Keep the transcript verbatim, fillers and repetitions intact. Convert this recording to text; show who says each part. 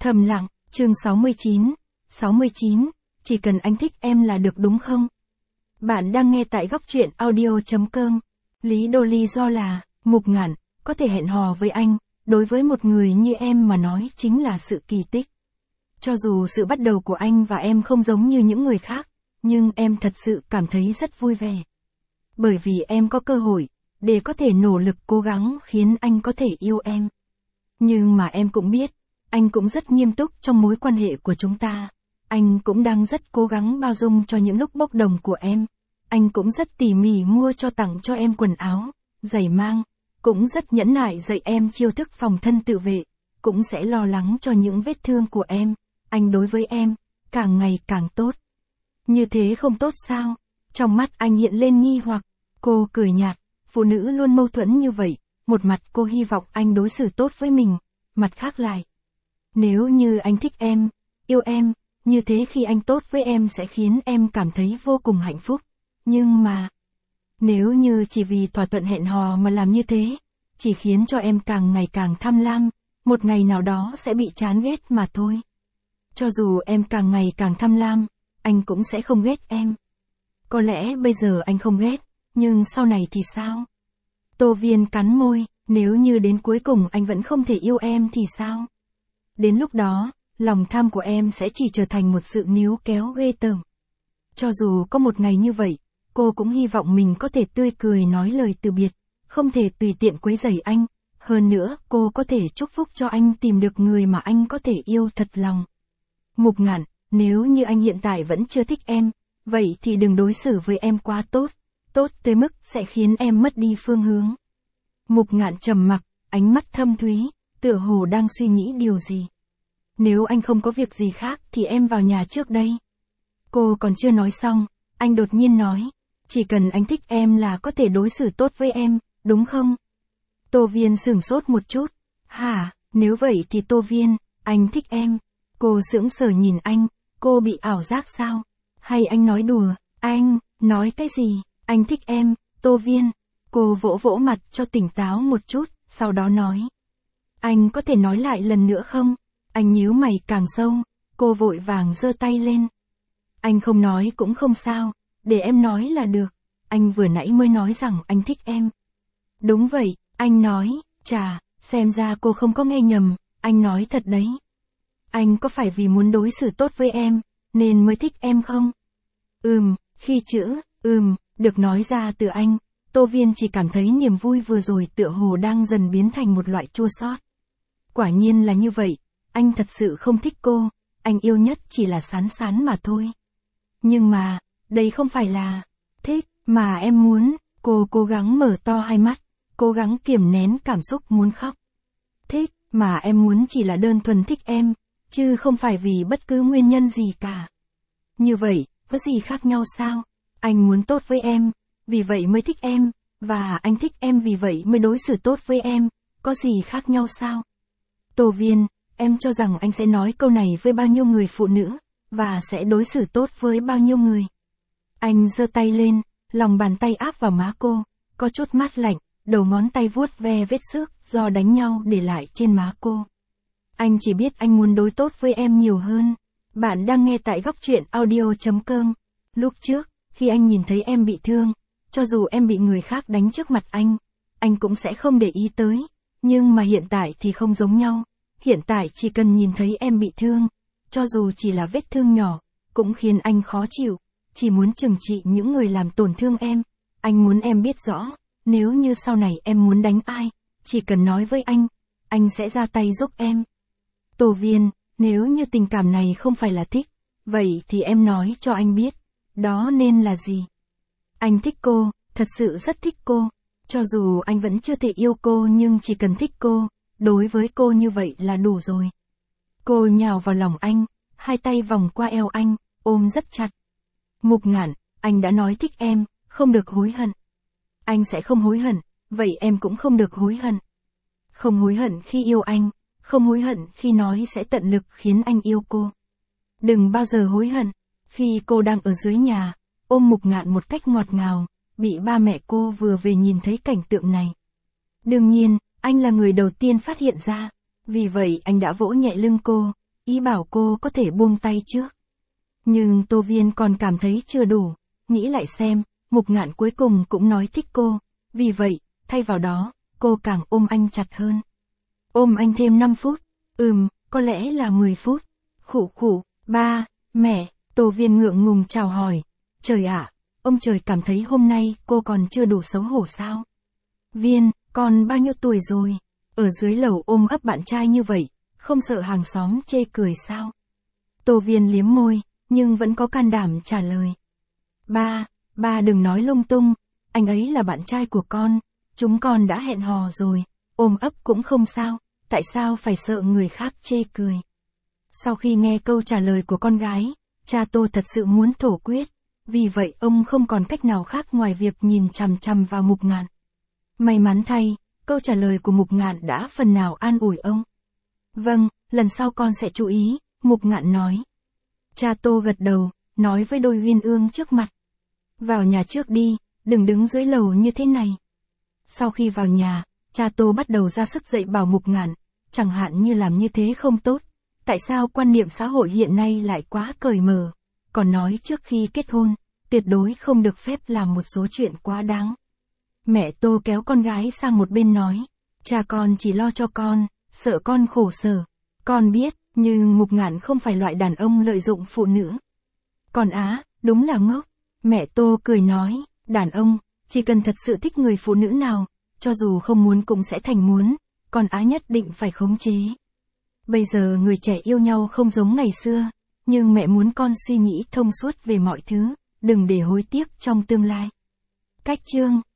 Speaker 1: Thầm lặng, chương sáu mươi chín. sáu mươi chín, chỉ cần anh thích em là được đúng không? Bạn đang nghe tại góc truyện audio.com. Lý do lý do là, Mục Ngạn, có thể hẹn hò với anh, đối với một người như em mà nói chính là sự kỳ tích. Cho dù sự bắt đầu của anh và em không giống như những người khác, nhưng em thật sự cảm thấy rất vui vẻ. Bởi vì em có cơ hội, để có thể nỗ lực cố gắng khiến anh có thể yêu em. Nhưng mà em cũng biết, anh cũng rất nghiêm túc trong mối quan hệ của chúng ta. Anh cũng đang rất cố gắng bao dung cho những lúc bốc đồng của em. Anh cũng rất tỉ mỉ mua cho tặng cho em quần áo, giày mang. Cũng rất nhẫn nại dạy em chiêu thức phòng thân tự vệ. Cũng sẽ lo lắng cho những vết thương của em. Anh đối với em, càng ngày càng tốt. Như thế không tốt sao? Trong mắt anh hiện lên nghi hoặc. Cô cười nhạt, phụ nữ luôn mâu thuẫn như vậy. Một mặt cô hy vọng anh đối xử tốt với mình, mặt khác lại. Nếu như anh thích em, yêu em, như thế khi anh tốt với em sẽ khiến em cảm thấy vô cùng hạnh phúc. Nhưng mà, nếu như chỉ vì thỏa thuận hẹn hò mà làm như thế, chỉ khiến cho em càng ngày càng tham lam, một ngày nào đó sẽ bị chán ghét mà thôi. Cho dù em càng ngày càng tham lam, anh cũng sẽ không ghét em. Có lẽ bây giờ anh không ghét, nhưng sau này thì sao? Tô Viên cắn môi, nếu như đến cuối cùng anh vẫn không thể yêu em thì sao? Đến lúc đó, lòng tham của em sẽ chỉ trở thành một sự níu kéo ghê tởm. Cho dù có một ngày như vậy, cô cũng hy vọng mình có thể tươi cười nói lời từ biệt, không thể tùy tiện quấy rầy anh. Hơn nữa, cô có thể chúc phúc cho anh tìm được người mà anh có thể yêu thật lòng. Mục Ngạn, nếu như anh hiện tại vẫn chưa thích em, vậy thì đừng đối xử với em quá tốt, tốt tới mức sẽ khiến em mất đi phương hướng. Mục Ngạn trầm mặc, ánh mắt thâm thúy, tựa hồ đang suy nghĩ điều gì. Nếu anh không có việc gì khác thì em vào nhà trước đây. Cô còn chưa nói xong, anh đột nhiên nói, chỉ cần anh thích em là có thể đối xử tốt với em, đúng không? Tô Viên sửng sốt một chút. Hả, nếu vậy thì Tô Viên, anh thích em. Cô sững sờ nhìn anh, cô bị ảo giác sao? Hay anh nói đùa? Anh, nói cái gì? Anh thích em, Tô Viên. Cô vỗ vỗ mặt cho tỉnh táo một chút, sau đó nói. Anh có thể nói lại lần nữa không? Anh nhíu mày càng sâu, cô vội vàng giơ tay lên. Anh không nói cũng không sao, để em nói là được. Anh vừa nãy mới nói rằng anh thích em. Đúng vậy, anh nói, chà, xem ra cô không có nghe nhầm, anh nói thật đấy. Anh có phải vì muốn đối xử tốt với em, nên mới thích em không? Ừm, khi chữ, ừm, được nói ra từ anh, Tô Viên chỉ cảm thấy niềm vui vừa rồi tựa hồ đang dần biến thành một loại chua xót. Quả nhiên là như vậy, anh thật sự không thích cô, anh yêu nhất chỉ là Sán Sán mà thôi. Nhưng mà, đây không phải là thích mà em muốn. Cô cố gắng mở to hai mắt, cố gắng kiềm nén cảm xúc muốn khóc. Thích mà em muốn chỉ là đơn thuần thích em, chứ không phải vì bất cứ nguyên nhân gì cả. Như vậy, có gì khác nhau sao? Anh muốn tốt với em, vì vậy mới thích em, và anh thích em vì vậy mới đối xử tốt với em, có gì khác nhau sao? Tô Viên, em cho rằng anh sẽ nói câu này với bao nhiêu người phụ nữ, và sẽ đối xử tốt với bao nhiêu người? Anh giơ tay lên, lòng bàn tay áp vào má cô, có chút mát lạnh, đầu ngón tay vuốt ve vết xước do đánh nhau để lại trên má cô. Anh chỉ biết anh muốn đối tốt với em nhiều hơn. Bạn đang nghe tại góc truyện audio.com. Lúc trước, khi anh nhìn thấy em bị thương, cho dù em bị người khác đánh trước mặt anh, anh cũng sẽ không để ý tới. Nhưng mà hiện tại thì không giống nhau. Hiện tại chỉ cần nhìn thấy em bị thương, cho dù chỉ là vết thương nhỏ, cũng khiến anh khó chịu. Chỉ muốn trừng trị những người làm tổn thương em. Anh muốn em biết rõ, nếu như sau này em muốn đánh ai, chỉ cần nói với anh, anh sẽ ra tay giúp em. Tô Viên, nếu như tình cảm này không phải là thích, vậy thì em nói cho anh biết, đó nên là gì? Anh thích cô, thật sự rất thích cô. Cho dù anh vẫn chưa thể yêu cô nhưng chỉ cần thích cô, đối với cô như vậy là đủ rồi. Cô nhào vào lòng anh, hai tay vòng qua eo anh, ôm rất chặt. Mục Ngạn, anh đã nói thích em, không được hối hận. Anh sẽ không hối hận, vậy em cũng không được hối hận. Không hối hận khi yêu anh, không hối hận khi nói sẽ tận lực khiến anh yêu cô. Đừng bao giờ hối hận. Khi cô đang ở dưới nhà, ôm Mục Ngạn một cách ngọt ngào, bị ba mẹ cô vừa về nhìn thấy cảnh tượng này. Đương nhiên, anh là người đầu tiên phát hiện ra, vì vậy anh đã vỗ nhẹ lưng cô, ý bảo cô có thể buông tay trước. Nhưng Tô Viên còn cảm thấy chưa đủ, nghĩ lại xem, Mục Ngạn cuối cùng cũng nói thích cô, vì vậy, thay vào đó, cô càng ôm anh chặt hơn. Ôm anh thêm năm phút, ừm, có lẽ là mười phút. Khụ khụ, ba, mẹ, Tô Viên ngượng ngùng chào hỏi. Trời ạ, ông trời cảm thấy hôm nay cô còn chưa đủ xấu hổ sao? Viên, con bao nhiêu tuổi rồi? Ở dưới lầu ôm ấp bạn trai như vậy, không sợ hàng xóm chê cười sao? Tô Viên liếm môi, nhưng vẫn có can đảm trả lời. Ba, ba đừng nói lung tung, anh ấy là bạn trai của con, chúng con đã hẹn hò rồi, ôm ấp cũng không sao, tại sao phải sợ người khác chê cười? Sau khi nghe câu trả lời của con gái, cha Tô thật sự muốn thổ quyết, vì vậy ông không còn cách nào khác ngoài việc nhìn chằm chằm vào Mục Ngạn. May mắn thay, câu trả lời của Mục Ngạn đã phần nào an ủi ông. Vâng, lần sau con sẽ chú ý, Mục Ngạn nói. Cha Tô gật đầu, nói với đôi uyên ương trước mặt. Vào nhà trước đi, đừng đứng dưới lầu như thế này. Sau khi vào nhà, cha Tô bắt đầu ra sức dạy bảo Mục Ngạn, chẳng hạn như làm như thế không tốt. Tại sao quan niệm xã hội hiện nay lại quá cởi mở, còn nói trước khi kết hôn, tuyệt đối không được phép làm một số chuyện quá đáng. Mẹ Tô kéo con gái sang một bên nói, cha con chỉ lo cho con, sợ con khổ sở. Con biết, nhưng Mục Ngạn không phải loại đàn ông lợi dụng phụ nữ. Còn á, đúng là ngốc. Mẹ Tô cười nói, đàn ông, chỉ cần thật sự thích người phụ nữ nào, cho dù không muốn cũng sẽ thành muốn, còn á nhất định phải khống chế. Bây giờ người trẻ yêu nhau không giống ngày xưa, nhưng mẹ muốn con suy nghĩ thông suốt về mọi thứ, đừng để hối tiếc trong tương lai. Cách chương